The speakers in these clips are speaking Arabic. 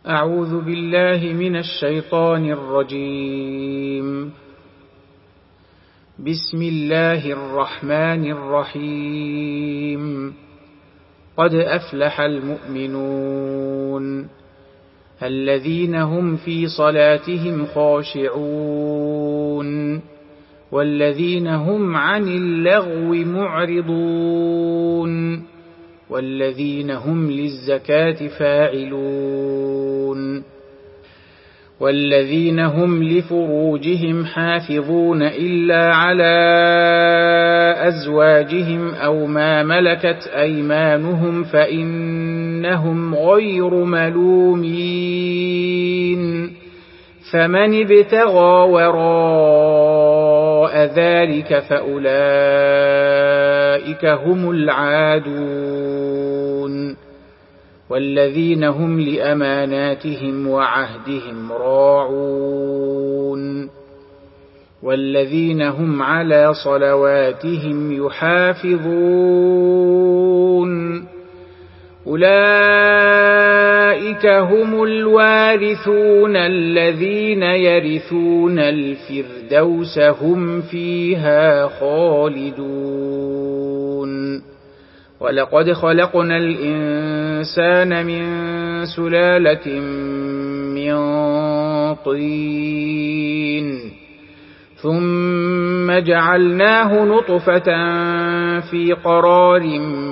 أعوذ بالله من الشيطان الرجيم. بسم الله الرحمن الرحيم. قد أفلح المؤمنون الذين هم في صلاتهم خاشعون والذين هم عن اللغو معرضون والذين هم للزكاة فاعلون والذين هم لفروجهم حافظون إلا على أزواجهم أو ما ملكت أيمانهم فإنهم غير ملومين فمن ابتغى وراء ذلك فأولئك هم العادون والذين هم لأماناتهم وعهدهم راعون والذين هم على صلواتهم يحافظون أولئك هم الوارثون الذين يرثون الفردوس هم فيها خالدون ولقد خلقنا الإنسان من سلالة من طين ثم جعلناه نطفة في قرار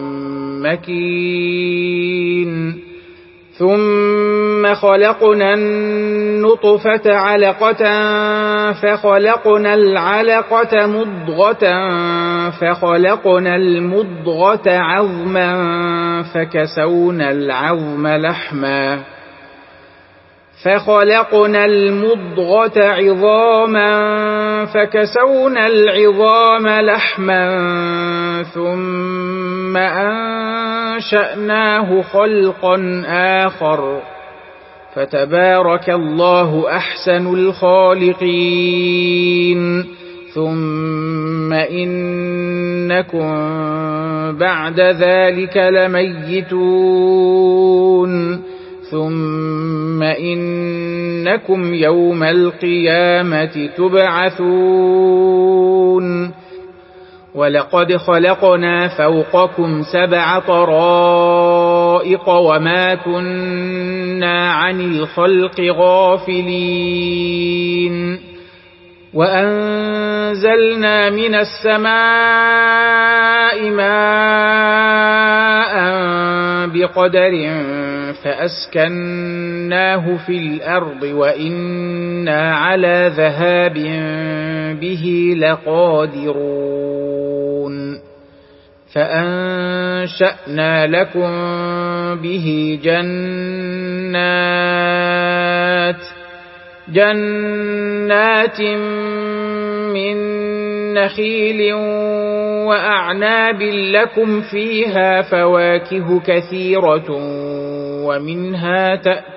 مكين ثم خلقنا النطفة علقة فخلقنا العلقة مضغة فخلقنا المضغة عظما فكسونا العظم لحما فخلقنا المضغة عظاما فكسونا العظام لحما ثم أنشأناه خلقا آخر فتبارك الله أحسن الخالقين ثم إنكم بعد ذلك لميتون ثم إنكم يوم القيامة تبعثون ولقد خلقنا فوقكم 7 طرائق وما كنا عن الخلق غافلين وأنزلنا من السماء ماء بقدر فأسكناه في الأرض وإنا على ذهاب به لقادرون فأنشأنا لكم به جنات من نخيل وأعناب لكم فيها فواكه كثيرة ومنها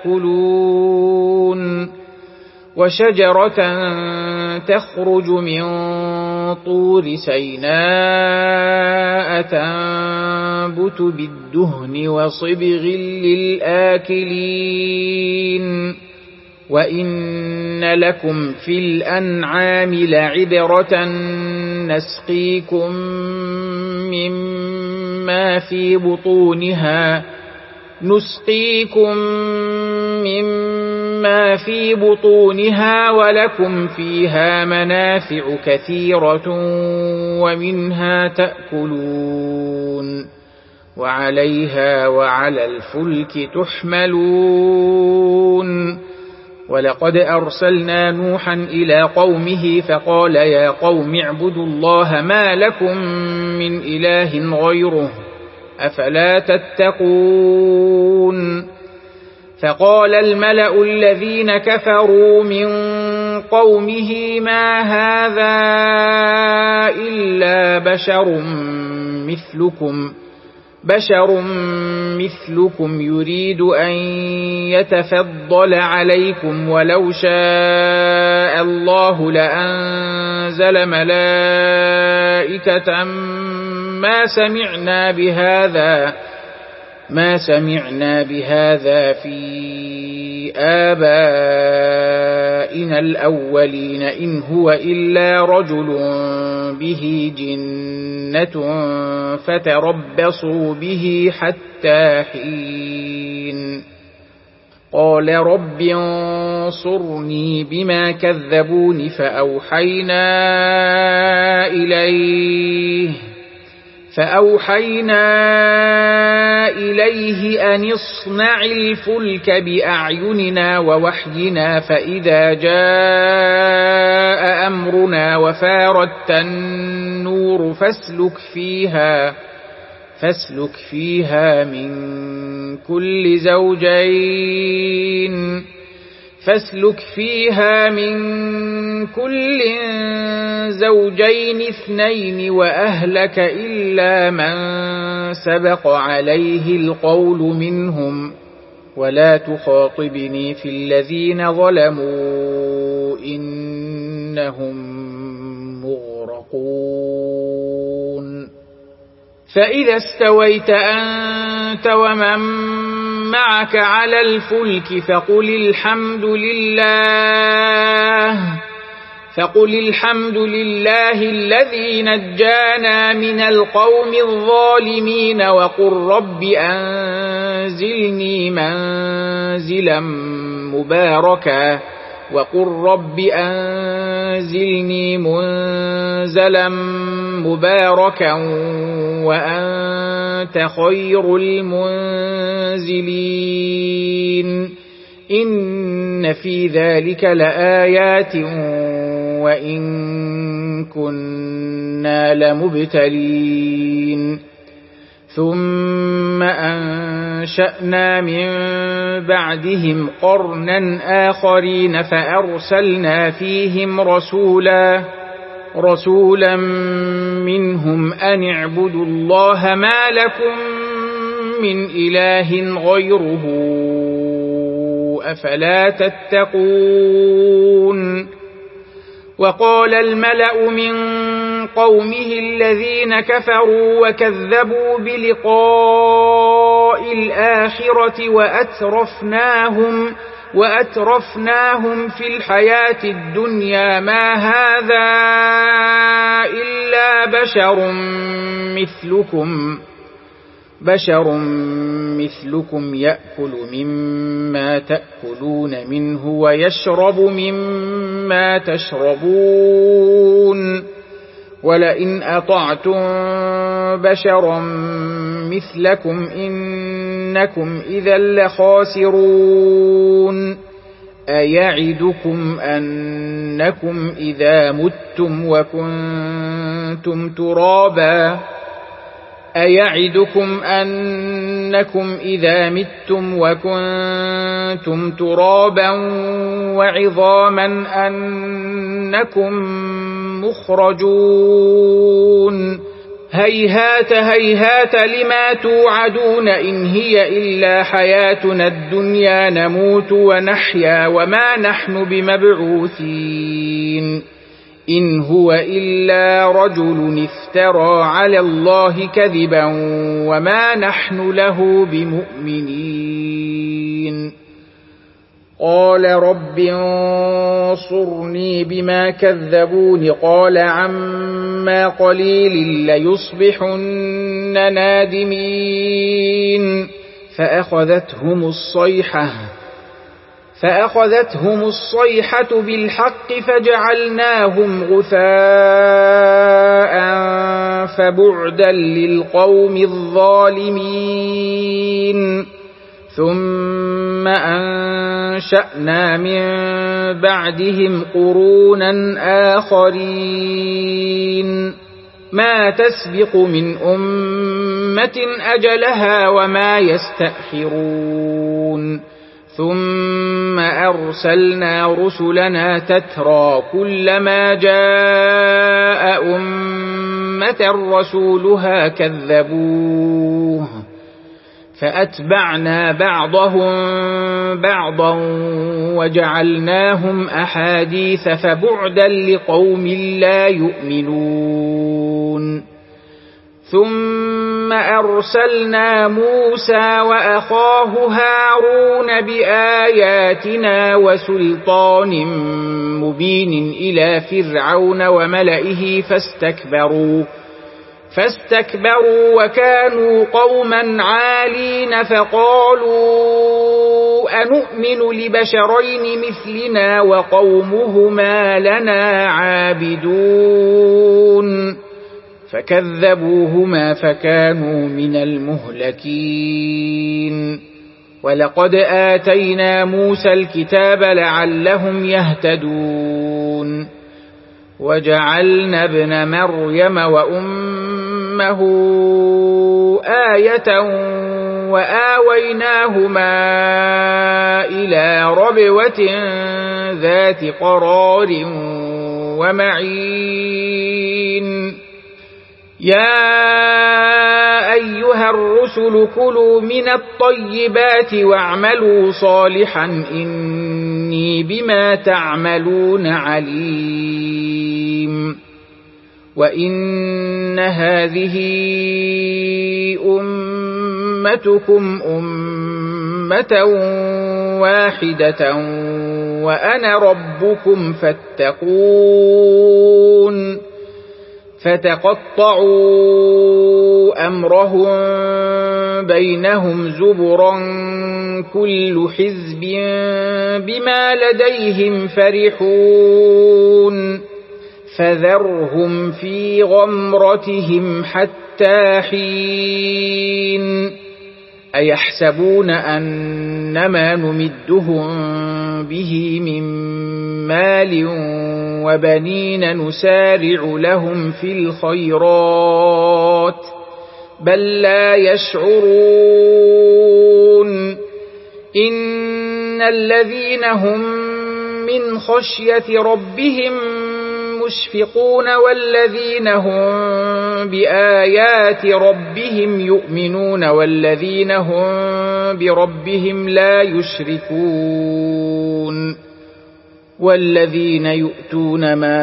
تأكلون وشجرة تخرج من طور سيناء تنبت بالدهن وصبغ للآكلين وإن لكم في الأنعام لعبرة نسقيكم مما في بطونها ولكم فيها منافع كثيرة ومنها تأكلون وعليها وعلى الفلك تحملون ولقد أرسلنا نوحا إلى قومه فقال يا قوم اعبدوا الله ما لكم من إله غيره أفلا تتقون فقال الملأ الذين كفروا من قومه ما هذا إلا بشر مثلكم يريد أن يتفضل عليكم ولو شاء الله لأنزل ملائكة ما سمعنا بهذا في آبائنا الأولين إن هو إلا رجل به جنة فتربصوا به حتى حين قال رب انصرني بما كذبون فأوحينا إليه أن اصنع الفلك بأعيننا ووحينا فإذا جاء أمرنا وفارت النور فاسلك فيها من كل زوجين اثنين وأهلك إلا من سبق عليه القول منهم ولا تخاطبني في الذين ظلموا إنهم مغرقون فإذا استويت أنت ومن معك على الفلك فقل الحمد لله الذي نجانا من القوم الظالمين وقل رب أنزلني منزلا مباركا وأنت خير المنزلين إن في ذلك لآيات وإن كنا لمبتلين ثم أنشأنا من بعدهم قرنا آخرين فأرسلنا فيهم رسولا منهم أن اعبدوا الله ما لكم من إله غيره أفلا تتقون وقال الملأ من قومه الذين كفروا وكذبوا بلقاء الآخرة وأترفناهم في الحياة الدنيا ما هذا إلا بشر مثلكم يأكل مما تأكلون منه ويشرب مما تشربون ولئن أطعتم بشرا مثلكم إنكم إذا لخاسرون أيعدكم أنكم إذا متم وكنتم ترابا وعظاما أنكم مخرجون هيهات لما توعدون إن هي إلا حياتنا الدنيا نموت ونحيا وما نحن بمبعوثين إن هو إلا رجل افترى على الله كذبا وما نحن له بمؤمنين قال رب انصرني بما كذبون قال عما قليل ليصبحن نادمين فأخذتهم الصيحة بالحق فجعلناهم غثاء فبعدا للقوم الظالمين ثم أنشأنا من بعدهم قرونا آخرين ما تسبق من أمة أجلها وما يستأخرون ثم أرسلنا رسلنا تترى كلما جاء أمة رسولها كذبوه فأتبعنا بعضهم بعضا وجعلناهم أحاديث فبعدا لقوم لا يؤمنون ثم ثم أرسلنا موسى وأخاه هارون بآياتنا وسلطان مبين إلى فرعون وملئه فاستكبروا وكانوا قوما عالين فقالوا أنؤمن لبشرين مثلنا وقومهما لنا عابدون فكذبوهما فكانوا من المهلكين ولقد آتينا موسى الكتاب لعلهم يهتدون وجعلنا ابن مريم وأمه آية وآويناهما إلى ربوة ذات قرار ومعين يا أيها الرسل كلوا من الطيبات واعملوا صالحا إني بما تعملون عليم وإن هذه أمتكم أمة واحدة وأنا ربكم فاتقون فتقطعوا أمرهم بينهم زبرا كل حزب بما لديهم فرحون فذرهم في غمرتهم حتى حين أيحسبون أنما نمدهم به من مال وبنين نسارع لهم في الخيرات بل لا يشعرون إن الذين هم من خشية ربهم مشفقون والذين هم بآيات ربهم يؤمنون والذين هم بربهم لا يشركون والذين يؤتون ما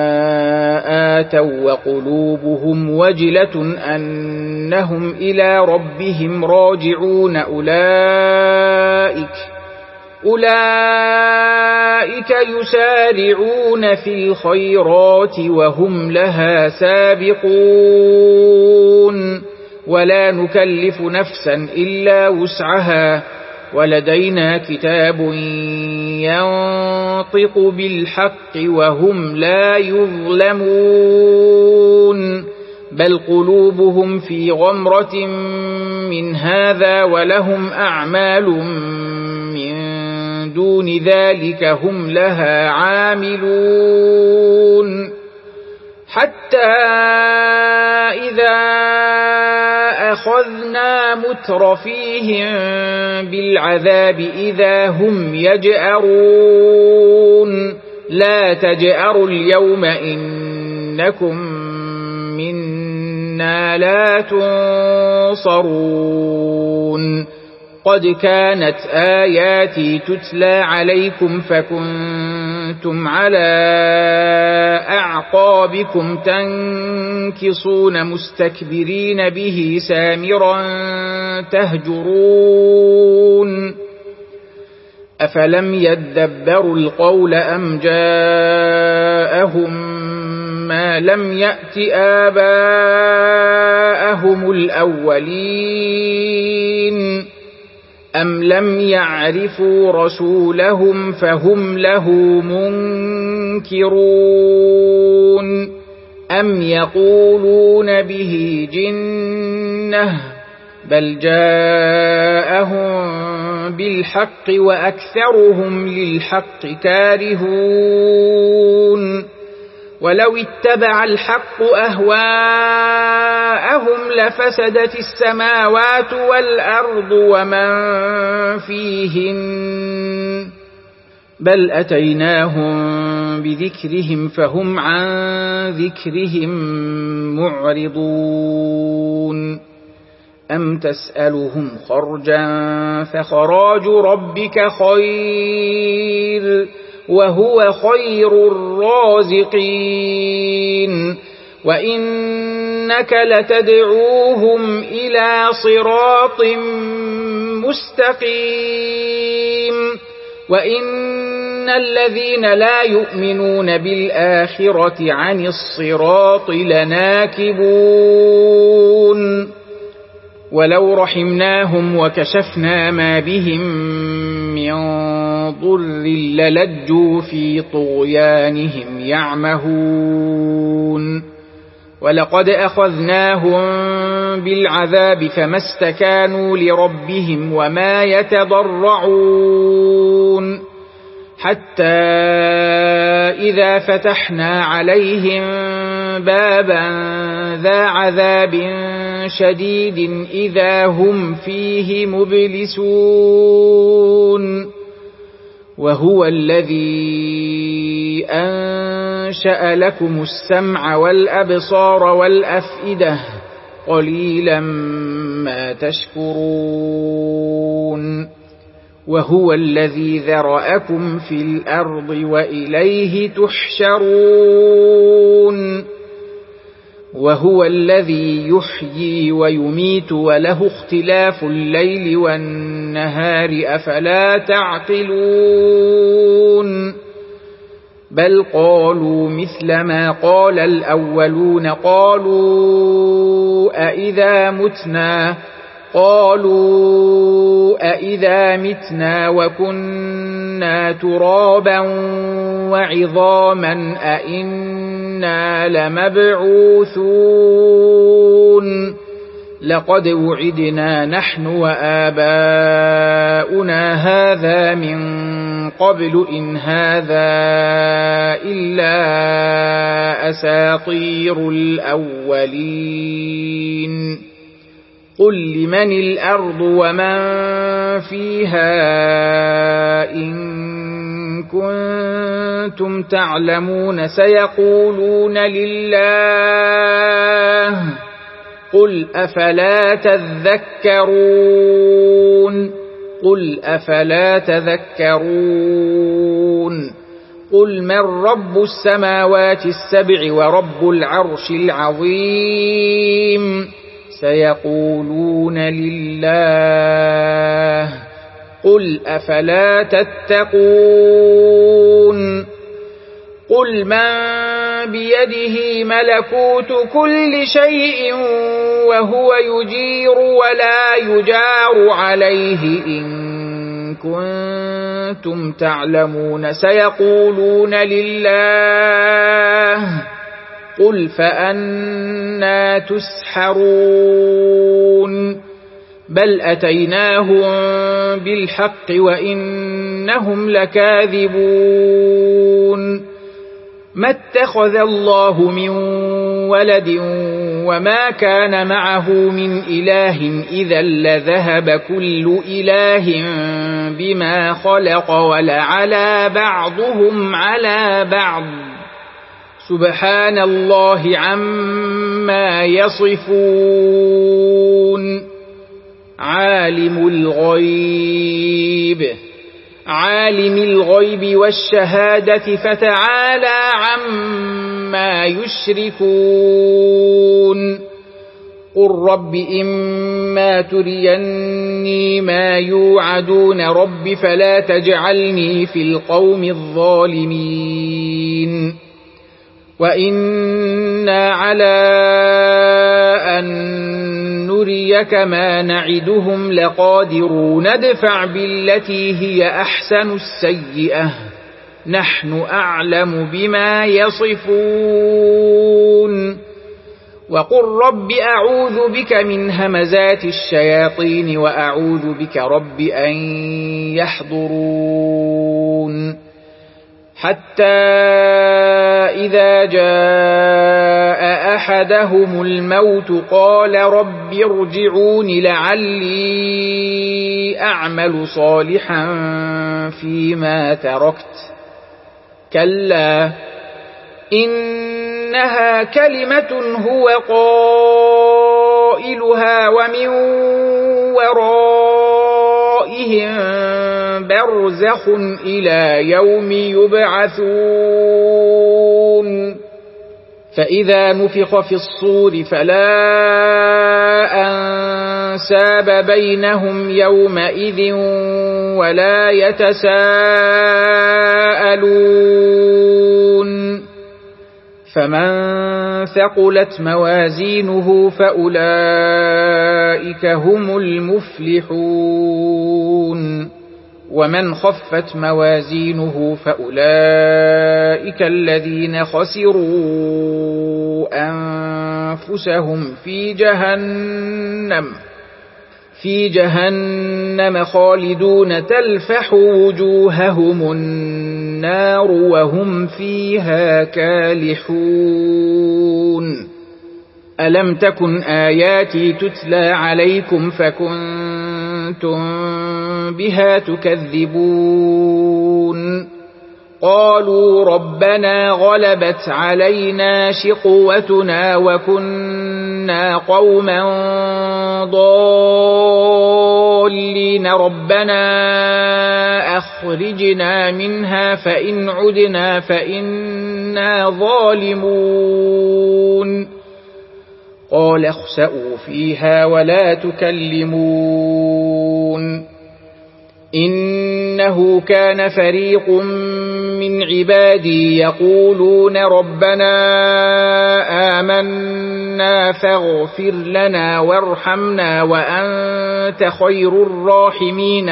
آتوا وقلوبهم وجلة أنهم إلى ربهم راجعون أولئك يسارعون في الخيرات وهم لها سابقون ولا نكلف نفسا إلا وسعها ولدينا كتاب ينطق بالحق وهم لا يظلمون بل قلوبهم في غمرة من هذا ولهم أعمال من دون ذلك هم لها عاملون حتى إذا أخذنا مترفيهم بالعذاب إذا هم يجأرون لا تجأروا اليوم إنكم منا لا تنصرون قد كانت آياتي تتلى عليكم فكنتم على أعقابكم تنكصون مستكبرين به سامرا تهجرون أفلم يدبروا القول أم جاءهم ما لم يأت آباءهم الأولين أم لم يعرفوا رسولهم فهم له منكرون أم يقولون به جنة بل جاءهم بالحق وأكثرهم للحق كارهون ولو اتبع الحق أهواءهم لفسدت السماوات والأرض ومن فيهن بل أتيناهم بذكرهم فهم عن ذكرهم معرضون أم تسألهم خرجا فخراج ربك خير وهو خير الرازقين وإنك إنك لتدعوهم إلى صراط مستقيم وإن الذين لا يؤمنون بالآخرة عن الصراط لناكبون ولو رحمناهم وكشفنا ما بهم من ضر للجوا في طغيانهم يعمهون ولقد أخذناهم بالعذاب فما استكانوا لربهم وما يتضرعون حتى إذا فتحنا عليهم بابا ذا عذاب شديد إذا هم فيه مبلسون وهو الذي أنشأ لكم السمع والأبصار والأفئدة قليلا ما تشكرون وهو الذي ذرأكم في الأرض وإليه تحشرون وهو الذي يحيي ويميت وله اختلاف الليل والنهار أفلا تعقلون بل قالوا مثل ما قال الأولون قالوا أإذا متنا وكنا ترابا وعظاما أإنا لمبعوثون لقد وعدنا نحن وآباؤنا هذا من قبل إن هذا إلا أساطير الأولين قل لمن الأرض ومن فيها إن كنتم تعلمون سيقولون لله قل أفلا تذكرون قل من رب السماوات السبع ورب العرش العظيم سيقولون لله قل أفلا تتقون قل من بيده ملكوت كل شيء وهو يجير ولا يجار عليه إن كنتم تعلمون سيقولون لله قل فأنى تسحرون بل أتيناهم بالحق وإنهم لكاذبون ما اتخذ الله من ولد وما كان معه من إله إذا لذهب كل إله بما خلق ولعلى بعضهم على بعض سبحان الله عما يصفون عالم الغيب والشهادة فتعالى عما يشركون قل رب إما تريني ما يوعدون رب فلا تجعلني في القوم الظالمين وإنا على أن نريك ما نعدهم لقادرون ادفع بالتي هي أحسن السيئة نحن أعلم بما يصفون وقل رب أعوذ بك من همزات الشياطين وأعوذ بك رب أن يحضرون حتى إذا جاء أحدهم الموت قال رب ارجعون لعلي أعمل صالحا فيما تركت كلا إنها كلمة هو قائلها ومن ورائهم برزخ إلى يوم يبعثون فإذا نفخ في الصور فلا أنساب بينهم يومئذ ولا يتساءلون فمن ثقلت موازينه فأولئك هم المفلحون ومن خفت موازينه فأولئك الذين خسروا أنفسهم في جهنم خالدون تلفح وجوههم النار وهم فيها كالحون ألم تكن آياتي تتلى عليكم فكنتم بها تكذبون قالوا ربنا غلبت علينا شقوتنا وكنا قوما ضالين ربنا أخرجنا منها فإن عدنا فإنا ظالمون قال اخسئوا فيها ولا تكلمون إنه كان فريق من عبادي يقولون ربنا آمنا فاغفر لنا وارحمنا وأنت خير الراحمين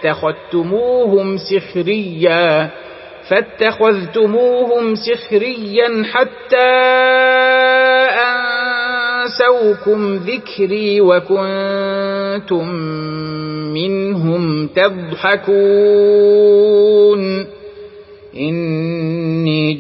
فاتخذتموهم سخريا حتى أنسوكم ذكري وكنتم منهم تضحكون إني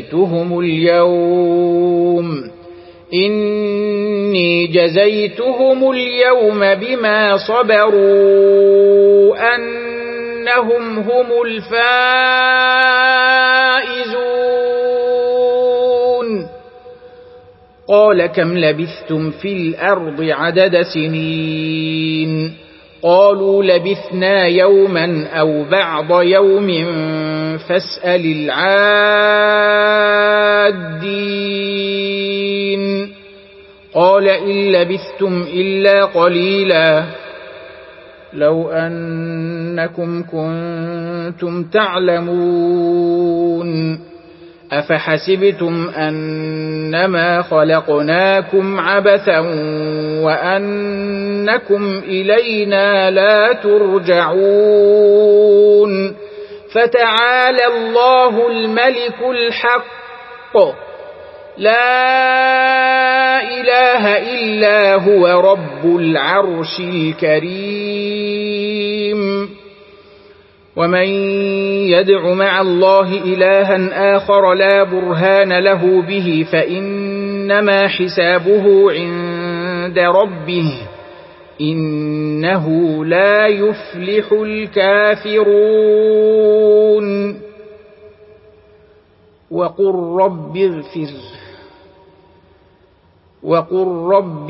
جزيتهم اليوم بما صبروا أنهم هم الفائزون قال كم لبثتم في الأرض عدد سنين قالوا لبثنا يوما أو بعض يوم فاسأل العادين قال إن لبثتم إلا قليلا لو أنكم كنتم تعلمون أفحسبتم أنما خلقناكم عبثا وأنكم إلينا لا ترجعون فتعالى الله الملك الحق لا إله إلا هو رب العرش الكريم ومن يدع مع الله إلها آخر لا برهان له به فإنما حسابه عند ربه إنه لا يفلح الكافرون وقل رب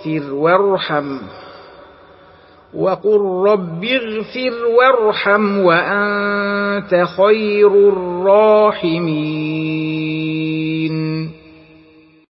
اغفر وارحم وأنت خير الراحمين